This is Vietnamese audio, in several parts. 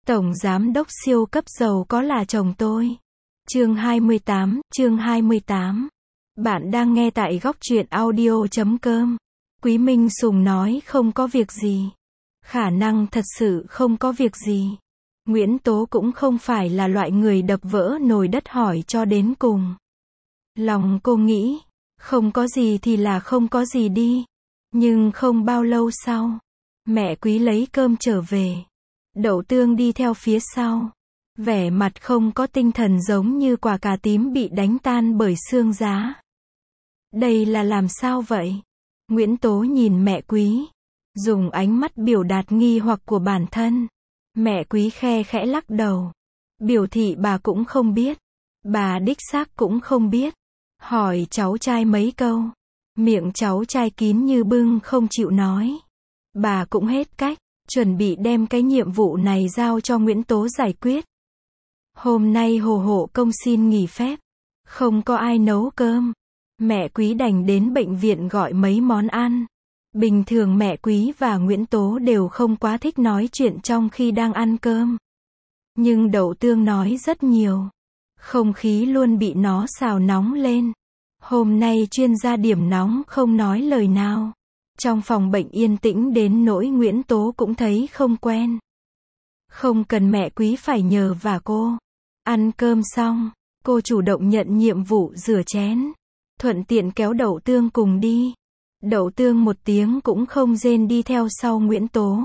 Tổng giám đốc siêu cấp giàu có là chồng tôi. Chương 28. Bạn đang nghe tại góc truyện audio.com. Quý Minh Sùng nói không có việc gì. Khả năng thật sự không có việc gì. Nguyễn Tố cũng không phải là loại người đập vỡ nồi đất hỏi cho đến cùng. Lòng cô nghĩ, không có gì thì là không có gì đi. Nhưng không bao lâu sau, mẹ Quý lấy cơm trở về. Đậu Tương đi theo phía sau. Vẻ mặt không có tinh thần giống như quả cà tím bị đánh tan bởi sương giá. Đây là làm sao vậy? Nguyễn Tố nhìn mẹ Quý, dùng ánh mắt biểu đạt nghi hoặc của bản thân. Mẹ Quý khe khẽ lắc đầu, biểu thị bà cũng không biết. Bà đích xác cũng không biết. Hỏi cháu trai mấy câu, miệng cháu trai kín như bưng không chịu nói. Bà cũng hết cách, chuẩn bị đem cái nhiệm vụ này giao cho Nguyễn Tố giải quyết. Hôm nay Hồ Hộ Công xin nghỉ phép, không có ai nấu cơm. Mẹ Quý đành đến bệnh viện gọi mấy món ăn. Bình thường mẹ Quý và Nguyễn Tố đều không quá thích nói chuyện trong khi đang ăn cơm. Nhưng Đậu Tương nói rất nhiều. Không khí luôn bị nó xào nóng lên. Hôm nay chuyên gia điểm nóng không nói lời nào. Trong phòng bệnh yên tĩnh đến nỗi Nguyễn Tố cũng thấy không quen. Không cần mẹ Quý phải nhờ vả cô. Ăn cơm xong, cô chủ động nhận nhiệm vụ rửa chén. Thuận tiện kéo Đậu Tương cùng đi. Đậu Tương một tiếng cũng không rên đi theo sau Nguyễn Tố.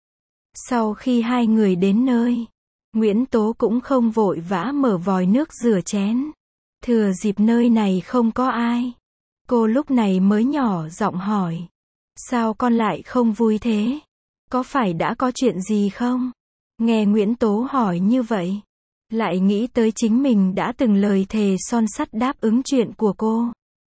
Sau khi hai người đến nơi, Nguyễn Tố cũng không vội vã mở vòi nước rửa chén. Thừa dịp nơi này không có ai, cô lúc này mới nhỏ giọng hỏi. Sao con lại không vui thế? Có phải đã có chuyện gì không? Nghe Nguyễn Tố hỏi như vậy, lại nghĩ tới chính mình đã từng lời thề son sắt đáp ứng chuyện của cô.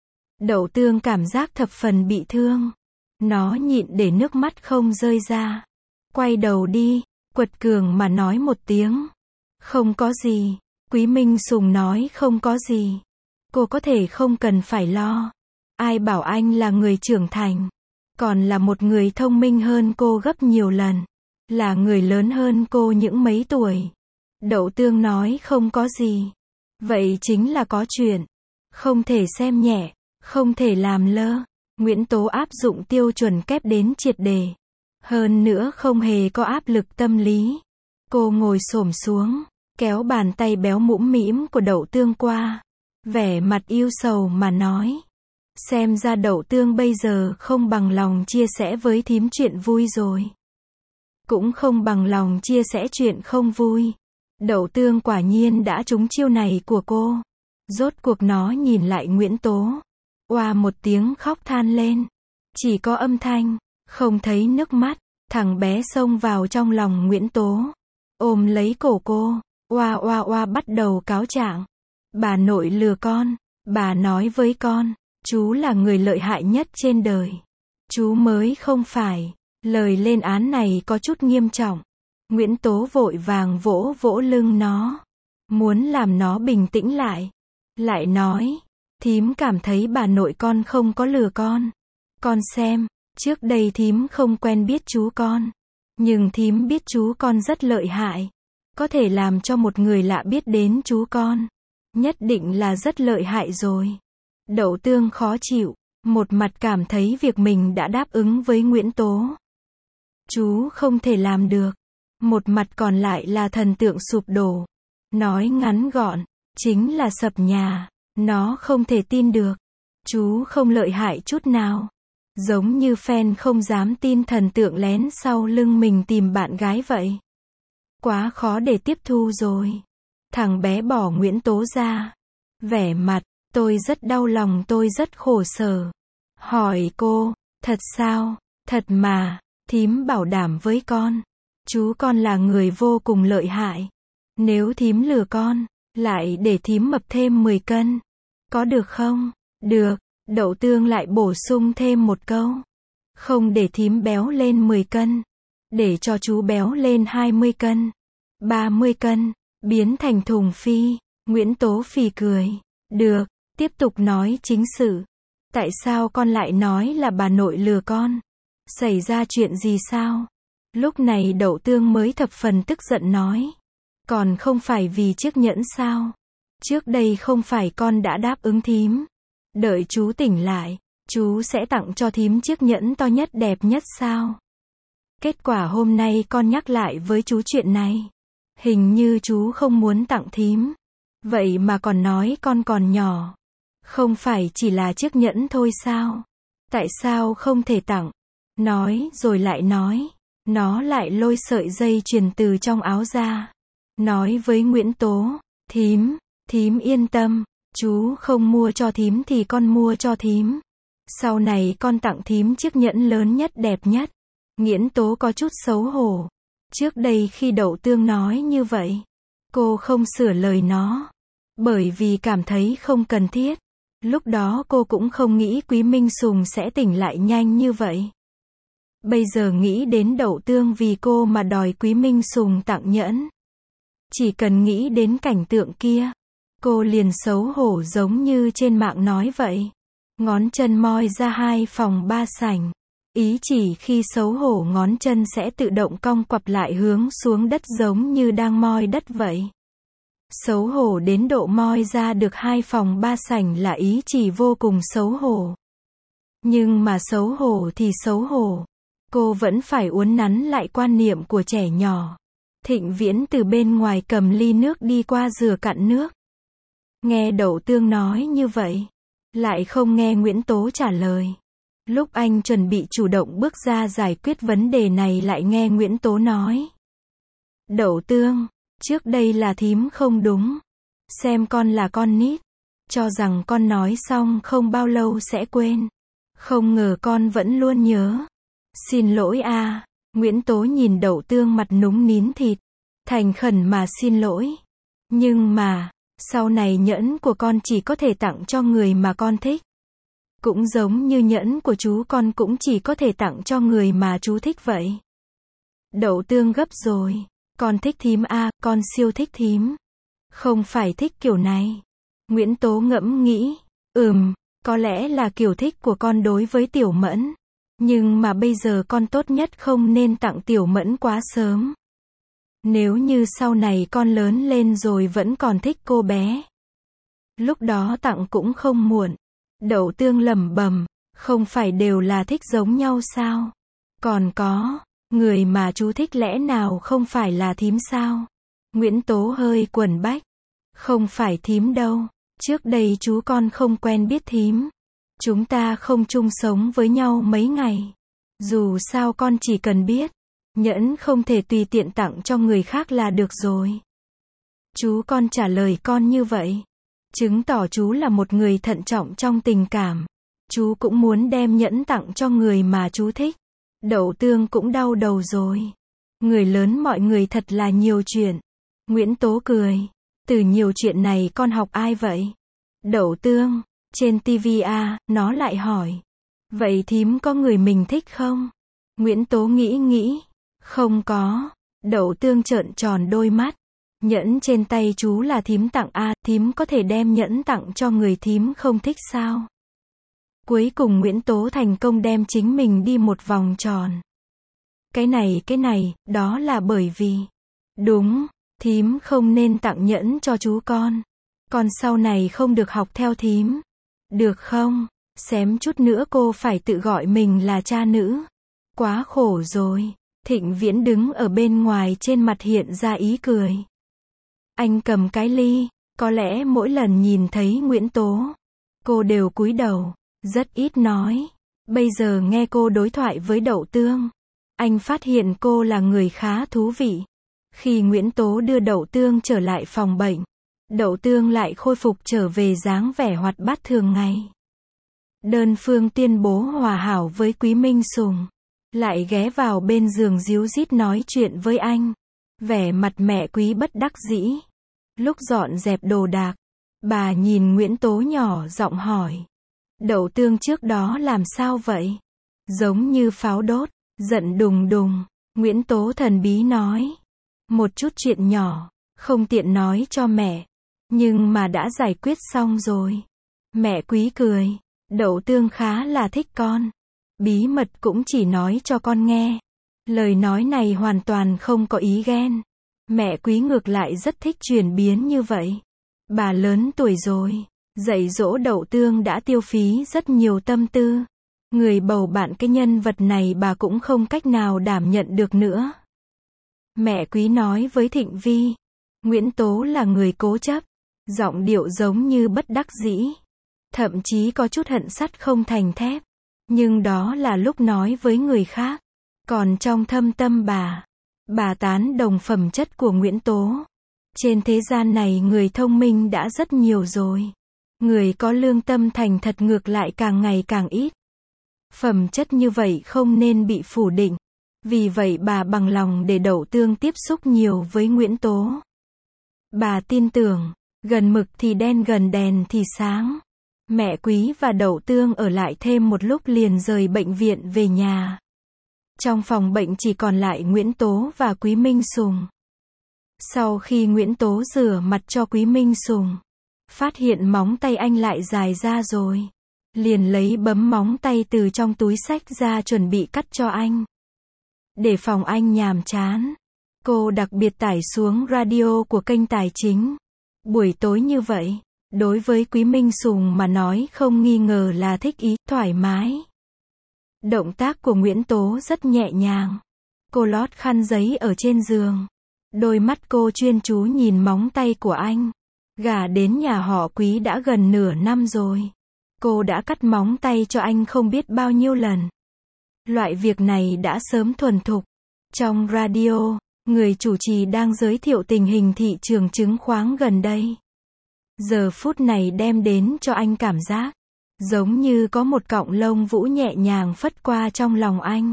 Đậu Tương cảm giác thập phần bị thương. Nó nhịn để nước mắt không rơi ra. Quay đầu đi, quật cường mà nói một tiếng. Không có gì. Quý Minh Sùng nói không có gì. Cô có thể không cần phải lo. Ai bảo anh là người trưởng thành. Còn là một người thông minh hơn cô gấp nhiều lần. Là người lớn hơn cô những mấy tuổi. Đậu Tương nói không có gì. Vậy chính là có chuyện. Không thể xem nhẹ. Không thể làm lơ. Nguyễn Tố áp dụng tiêu chuẩn kép đến triệt đề. Hơn nữa không hề có áp lực tâm lý. Cô ngồi xổm xuống, kéo bàn tay béo mũm mĩm của Đậu Tương qua. Vẻ mặt yêu sầu mà nói. Xem ra Đậu Tương bây giờ không bằng lòng chia sẻ với thím chuyện vui rồi. Cũng không bằng lòng chia sẻ chuyện không vui. Đậu Tương quả nhiên đã trúng chiêu này của cô. Rốt cuộc nó nhìn lại Nguyễn Tố. Oa một tiếng khóc than lên. Chỉ có âm thanh, không thấy nước mắt. Thằng bé xông vào trong lòng Nguyễn Tố. Ôm lấy cổ cô. Oa oa oa bắt đầu cáo trạng. Bà nội lừa con. Bà nói với con, chú là người lợi hại nhất trên đời. Chú mới không phải. Lời lên án này có chút nghiêm trọng. Nguyễn Tố vội vàng vỗ vỗ lưng nó. Muốn làm nó bình tĩnh lại. Lại nói. Thím cảm thấy bà nội con không có lừa con. Con xem, trước đây thím không quen biết chú con. Nhưng thím biết chú con rất lợi hại. Có thể làm cho một người lạ biết đến chú con. Nhất định là rất lợi hại rồi. Đậu Tương khó chịu. Một mặt cảm thấy việc mình đã đáp ứng với Nguyễn Tố. Chú không thể làm được. Một mặt còn lại là thần tượng sụp đổ. Nói ngắn gọn, chính là sập nhà. Nó không thể tin được. Chú không lợi hại chút nào. Giống như fan không dám tin thần tượng lén sau lưng mình tìm bạn gái vậy. Quá khó để tiếp thu rồi. Thằng bé bỏ Nguyễn Tố ra. Vẻ mặt, tôi rất đau lòng, tôi rất khổ sở. Hỏi cô, thật sao? Thật mà, thím bảo đảm với con. Chú con là người vô cùng lợi hại. Nếu thím lừa con, lại để thím mập thêm 10 cân. Có được không? Được. Đậu Tương lại bổ sung thêm một câu. Không để thím béo lên 10 cân. Để cho chú béo lên 20 cân. 30 cân. Biến thành thùng phi. Nguyễn Tố phì cười. Được. Tiếp tục nói chính sự. Tại sao con lại nói là bà nội lừa con? Xảy ra chuyện gì sao? Lúc này Đậu Tương mới thập phần tức giận nói. Còn không phải vì chiếc nhẫn sao? Trước đây không phải con đã đáp ứng thím. Đợi chú tỉnh lại, chú sẽ tặng cho thím chiếc nhẫn to nhất đẹp nhất sao? Kết quả hôm nay con nhắc lại với chú chuyện này. Hình như chú không muốn tặng thím. Vậy mà còn nói con còn nhỏ. Không phải chỉ là chiếc nhẫn thôi sao? Tại sao không thể tặng? Nói rồi lại nói. Nó lại lôi sợi dây chuyền từ trong áo ra. Nói với Nguyễn Tố. Thím yên tâm. Chú không mua cho thím thì con mua cho thím. Sau này con tặng thím chiếc nhẫn lớn nhất đẹp nhất. Nguyễn Tố có chút xấu hổ. Trước đây khi Đậu Tương nói như vậy, cô không sửa lời nó. Bởi vì cảm thấy không cần thiết. Lúc đó cô cũng không nghĩ Quý Minh Sùng sẽ tỉnh lại nhanh như vậy. Bây giờ nghĩ đến Đậu Tương vì cô mà đòi Quý Minh Sùng tặng nhẫn. Chỉ cần nghĩ đến cảnh tượng kia, cô liền xấu hổ giống như trên mạng nói vậy. Ngón chân moi ra 2 phòng 3 sảnh. Ý chỉ khi xấu hổ ngón chân sẽ tự động cong quặp lại hướng xuống đất giống như đang moi đất vậy. Xấu hổ đến độ moi ra được 2 phòng 3 sảnh là ý chỉ vô cùng xấu hổ. Nhưng mà xấu hổ thì xấu hổ. Cô vẫn phải uốn nắn lại quan niệm của trẻ nhỏ. Thịnh Viễn từ bên ngoài cầm ly nước đi qua rửa cạn nước. Nghe Đậu Tương nói như vậy, lại không nghe Nguyễn Tố trả lời. Lúc anh chuẩn bị chủ động bước ra giải quyết vấn đề này lại nghe Nguyễn Tố nói. Đậu Tương, trước đây là thím không đúng. Xem con là con nít. Cho rằng con nói xong không bao lâu sẽ quên. Không ngờ con vẫn luôn nhớ. Xin lỗi a. Nguyễn Tố nhìn Đậu Tương mặt núng nín thịt. Thành khẩn mà xin lỗi. Nhưng mà, sau này nhẫn của con chỉ có thể tặng cho người mà con thích. Cũng giống như nhẫn của chú con cũng chỉ có thể tặng cho người mà chú thích vậy. Đậu Tương gấp rồi. Con thích thím a, con siêu thích thím. Không phải thích kiểu này. Nguyễn Tố ngẫm nghĩ. Có lẽ là kiểu thích của con đối với Tiểu Mẫn. Nhưng mà bây giờ con tốt nhất không nên tặng Tiểu Mẫn quá sớm. Nếu như sau này con lớn lên rồi vẫn còn thích cô bé, lúc đó tặng cũng không muộn. Đậu Tương lẩm bẩm, không phải đều là thích giống nhau sao? Còn có, người mà chú thích lẽ nào không phải là thím sao? Nguyễn Tố hơi quẩn bách. Không phải thím đâu. Trước đây chú con không quen biết thím. Chúng ta không chung sống với nhau mấy ngày. Dù sao con chỉ cần biết, nhẫn không thể tùy tiện tặng cho người khác là được rồi. Chú con trả lời con như vậy, chứng tỏ chú là một người thận trọng trong tình cảm. Chú cũng muốn đem nhẫn tặng cho người mà chú thích. Đậu Tương cũng đau đầu rồi. Người lớn mọi người thật là nhiều chuyện. Nguyễn Tố cười. Từ nhiều chuyện này con học ai vậy? Đậu Tương, trên TV à, nó lại hỏi. Vậy thím có người mình thích không? Nguyễn Tố nghĩ. Không có. Đậu Tương trợn tròn đôi mắt. Nhẫn trên tay chú là thím tặng à, thím có thể đem nhẫn tặng cho người thím không thích sao? Cuối cùng Nguyễn Tố thành công đem chính mình đi một vòng tròn. Cái này, đó là bởi vì. Đúng, thím không nên tặng nhẫn cho chú con. Con sau này không được học theo thím. Được không? Xém chút nữa cô phải tự gọi mình là cha nữ. Quá khổ rồi. Thịnh Viễn đứng ở bên ngoài trên mặt hiện ra ý cười. Anh cầm cái ly, có lẽ mỗi lần nhìn thấy Nguyễn Tố, cô đều cúi đầu, rất ít nói. Bây giờ nghe cô đối thoại với Đậu Tương, anh phát hiện cô là người khá thú vị. Khi Nguyễn Tố đưa Đậu Tương trở lại phòng bệnh, Đậu Tương lại khôi phục trở về dáng vẻ hoạt bát thường ngày. Đơn phương tuyên bố hòa hảo với Quý Minh Sùng, lại ghé vào bên giường díu dít nói chuyện với anh. Vẻ mặt mẹ Quý bất đắc dĩ. Lúc dọn dẹp đồ đạc, bà nhìn Nguyễn Tố nhỏ giọng hỏi. Đậu Tương trước đó làm sao vậy? Giống như pháo đốt, giận đùng đùng. Nguyễn Tố thần bí nói. Một chút chuyện nhỏ, không tiện nói cho mẹ. Nhưng mà đã giải quyết xong rồi. Mẹ Quý cười. Đậu Tương khá là thích con. Bí mật cũng chỉ nói cho con nghe. Lời nói này hoàn toàn không có ý ghen. Mẹ Quý ngược lại rất thích chuyển biến như vậy. Bà lớn tuổi rồi, dạy dỗ Đậu Tương đã tiêu phí rất nhiều tâm tư. Người bầu bạn cái nhân vật này bà cũng không cách nào đảm nhận được nữa. Mẹ Quý nói với Thịnh Vi, Nguyễn Tố là người cố chấp, giọng điệu giống như bất đắc dĩ, thậm chí có chút hận sắt không thành thép. Nhưng đó là lúc nói với người khác. Còn trong thâm tâm bà tán đồng phẩm chất của Nguyễn Tố. Trên thế gian này người thông minh đã rất nhiều rồi. Người có lương tâm thành thật ngược lại càng ngày càng ít. Phẩm chất như vậy không nên bị phủ định. Vì vậy bà bằng lòng để Đậu Tương tiếp xúc nhiều với Nguyễn Tố. Bà tin tưởng, gần mực thì đen gần đèn thì sáng. Mẹ Quý và Đậu Tương ở lại thêm một lúc liền rời bệnh viện về nhà. Trong phòng bệnh chỉ còn lại Nguyễn Tố và Quý Minh Sùng. Sau khi Nguyễn Tố rửa mặt cho Quý Minh Sùng, phát hiện móng tay anh lại dài ra rồi. Liền lấy bấm móng tay từ trong túi xách ra chuẩn bị cắt cho anh. Để phòng anh nhàm chán, cô đặc biệt tải xuống radio của kênh tài chính. Buổi tối như vậy, đối với Quý Minh Sùng mà nói không nghi ngờ là thích ý, thoải mái. Động tác của Nguyễn Tố rất nhẹ nhàng. Cô lót khăn giấy ở trên giường. Đôi mắt cô chuyên chú nhìn móng tay của anh. Gả đến nhà họ Quý đã gần nửa năm rồi. Cô đã cắt móng tay cho anh không biết bao nhiêu lần. Loại việc này đã sớm thuần thục. Trong radio, người chủ trì đang giới thiệu tình hình thị trường chứng khoán gần đây. Giờ phút này đem đến cho anh cảm giác giống như có một cọng lông vũ nhẹ nhàng phất qua trong lòng anh.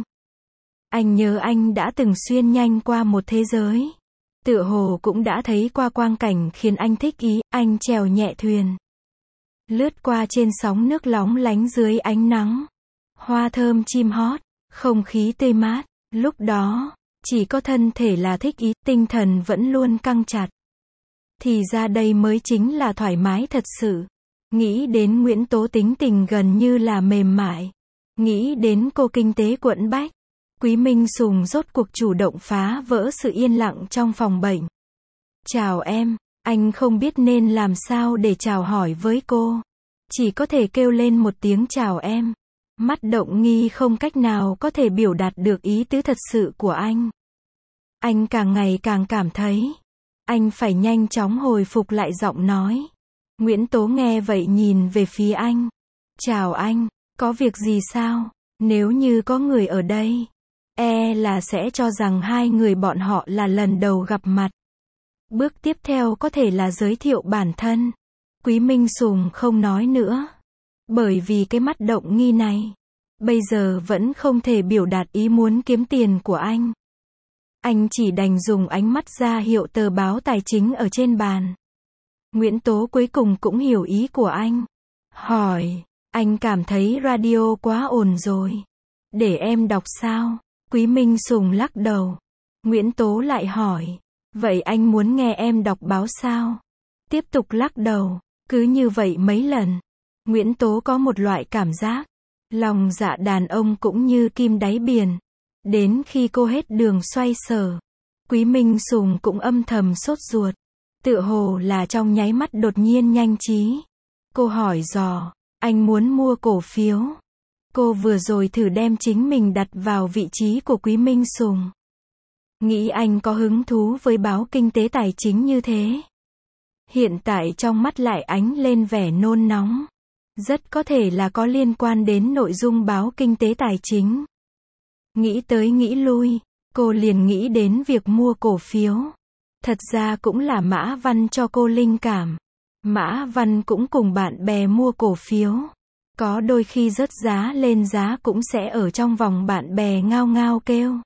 Anh nhớ anh đã từng xuyên nhanh qua một thế giới. Tựa hồ cũng đã thấy qua quang cảnh khiến anh thích ý, anh chèo nhẹ thuyền. Lướt qua trên sóng nước lóng lánh dưới ánh nắng. Hoa thơm chim hót, không khí tươi mát. Lúc đó, chỉ có thân thể là thích ý, tinh thần vẫn luôn căng chặt. Thì ra đây mới chính là thoải mái thật sự. Nghĩ đến Nguyễn Tố tính tình gần như là mềm mại. Nghĩ đến cô kinh tế quẫn bách. Quý Minh Sùng rốt cuộc chủ động phá vỡ sự yên lặng trong phòng bệnh. Chào em, anh không biết nên làm sao để chào hỏi với cô. Chỉ có thể kêu lên một tiếng chào em. Mắt động nghi không cách nào có thể biểu đạt được ý tứ thật sự của anh. Anh càng ngày càng cảm thấy anh phải nhanh chóng hồi phục lại giọng nói. Nguyễn Tố nghe vậy nhìn về phía anh. Chào anh, có việc gì sao? Nếu như có người ở đây, là sẽ cho rằng hai người bọn họ là lần đầu gặp mặt. Bước tiếp theo có thể là giới thiệu bản thân. Quý Minh Sùng không nói nữa. Bởi vì cái mắt động nghi này, bây giờ vẫn không thể biểu đạt ý muốn kiếm tiền của anh. Anh chỉ đành dùng ánh mắt ra hiệu tờ báo tài chính ở trên bàn. Nguyễn Tố cuối cùng cũng hiểu ý của anh. Hỏi, anh cảm thấy radio quá ồn rồi. Để em đọc sao? Quý Minh Sùng lắc đầu. Nguyễn Tố lại hỏi, vậy anh muốn nghe em đọc báo sao? Tiếp tục lắc đầu. Cứ như vậy mấy lần, Nguyễn Tố có một loại cảm giác, lòng dạ đàn ông cũng như kim đáy biển. Đến khi cô hết đường xoay sở, Quý Minh Sùng cũng âm thầm sốt ruột. Tựa hồ là trong nháy mắt đột nhiên nhanh trí. Cô hỏi dò, anh muốn mua cổ phiếu. Cô vừa rồi thử đem chính mình đặt vào vị trí của Quý Minh Sùng. Nghĩ anh có hứng thú với báo kinh tế tài chính như thế. Hiện tại trong mắt lại ánh lên vẻ nôn nóng. Rất có thể là có liên quan đến nội dung báo kinh tế tài chính. Nghĩ tới nghĩ lui, cô liền nghĩ đến việc mua cổ phiếu. Thật ra cũng là Mã Văn cho cô linh cảm. Mã Văn cũng cùng bạn bè mua cổ phiếu. Có đôi khi rớt giá lên giá cũng sẽ ở trong vòng bạn bè ngao ngao kêu.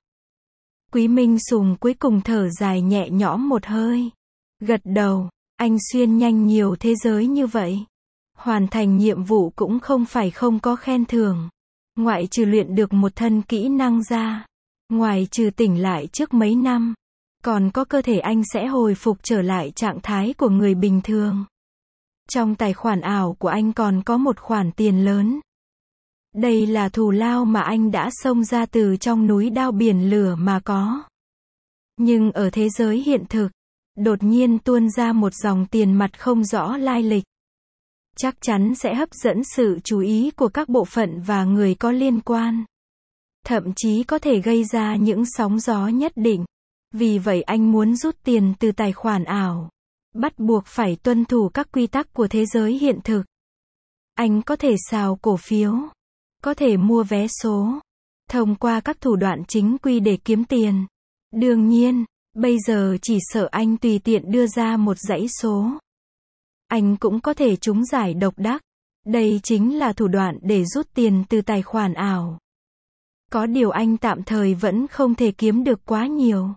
Quý Minh Sùng cuối cùng thở dài nhẹ nhõm một hơi. Gật đầu, anh xuyên nhanh nhiều thế giới như vậy. Hoàn thành nhiệm vụ cũng không phải không có khen thưởng. Ngoại trừ luyện được một thân kỹ năng ra. Ngoài trừ tỉnh lại trước mấy năm. Còn có cơ thể anh sẽ hồi phục trở lại trạng thái của người bình thường. Trong tài khoản ảo của anh còn có một khoản tiền lớn. Đây là thù lao mà anh đã xông ra từ trong núi đao biển lửa mà có. Nhưng ở thế giới hiện thực, đột nhiên tuôn ra một dòng tiền mặt không rõ lai lịch. Chắc chắn sẽ hấp dẫn sự chú ý của các bộ phận và người có liên quan. Thậm chí có thể gây ra những sóng gió nhất định. Vì vậy anh muốn rút tiền từ tài khoản ảo. Bắt buộc phải tuân thủ các quy tắc của thế giới hiện thực. Anh có thể xào cổ phiếu, có thể mua vé số, thông qua các thủ đoạn chính quy để kiếm tiền. Đương nhiên, bây giờ chỉ sợ anh tùy tiện đưa ra một dãy số. Anh cũng có thể trúng giải độc đắc. Đây chính là thủ đoạn để rút tiền từ tài khoản ảo. Có điều anh tạm thời vẫn không thể kiếm được quá nhiều.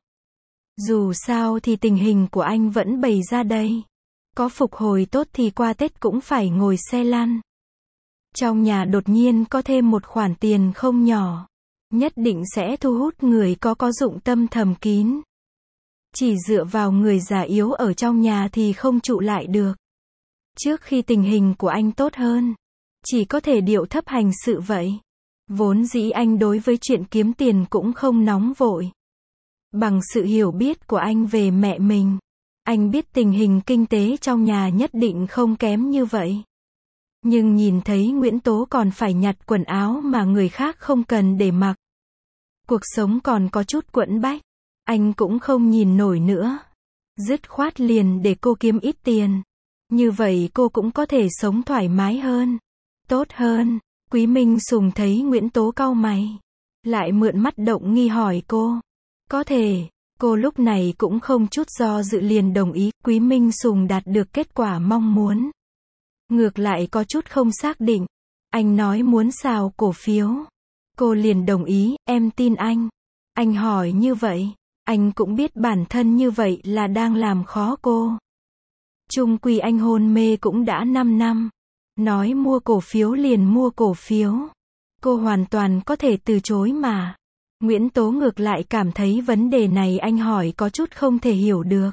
Dù sao thì tình hình của anh vẫn bày ra đây. Có phục hồi tốt thì qua Tết cũng phải ngồi xe lăn. Trong nhà đột nhiên có thêm một khoản tiền không nhỏ. Nhất định sẽ thu hút người có dụng tâm thầm kín. Chỉ dựa vào người già yếu ở trong nhà thì không trụ lại được. Trước khi tình hình của anh tốt hơn, chỉ có thể điệu thấp hành sự vậy. Vốn dĩ anh đối với chuyện kiếm tiền cũng không nóng vội. Bằng sự hiểu biết của anh về mẹ mình, anh biết tình hình kinh tế trong nhà nhất định không kém như vậy. Nhưng nhìn thấy Nguyễn Tố còn phải nhặt quần áo mà người khác không cần để mặc. Cuộc sống còn có chút quẫn bách. Anh cũng không nhìn nổi nữa. Dứt khoát liền để cô kiếm ít tiền. Như vậy cô cũng có thể sống thoải mái hơn. Tốt hơn. Quý Minh Sùng thấy Nguyễn Tố cau mày. Lại mượn mắt động nghi hỏi cô. Có thể. Cô lúc này cũng không chút do dự liền đồng ý. Quý Minh Sùng đạt được kết quả mong muốn. Ngược lại có chút không xác định. Anh nói muốn xào cổ phiếu. Cô liền đồng ý, em tin anh. Anh hỏi như vậy. Anh cũng biết bản thân như vậy là đang làm khó cô. Chung quy anh hôn mê cũng đã 5 năm. Nói mua cổ phiếu liền mua cổ phiếu. Cô hoàn toàn có thể từ chối mà. Nguyễn Tố ngược lại cảm thấy vấn đề này anh hỏi có chút không thể hiểu được.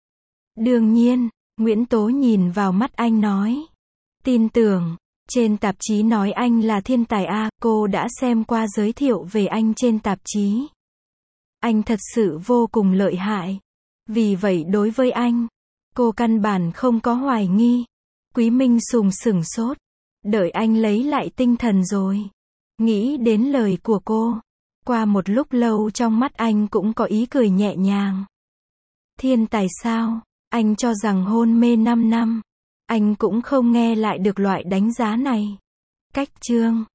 Đương nhiên, Nguyễn Tố nhìn vào mắt anh nói. Tin tưởng, trên tạp chí nói anh là thiên tài A, cô đã xem qua giới thiệu về anh trên tạp chí. Anh thật sự vô cùng lợi hại. Vì vậy đối với anh, cô căn bản không có hoài nghi. Quý Minh Sùng sửng sốt. Đợi anh lấy lại tinh thần rồi. Nghĩ đến lời của cô. Qua một lúc lâu trong mắt anh cũng có ý cười nhẹ nhàng. Thiên tài sao? Anh cho rằng hôn mê 5 năm. Anh cũng không nghe lại được loại đánh giá này. Cách chương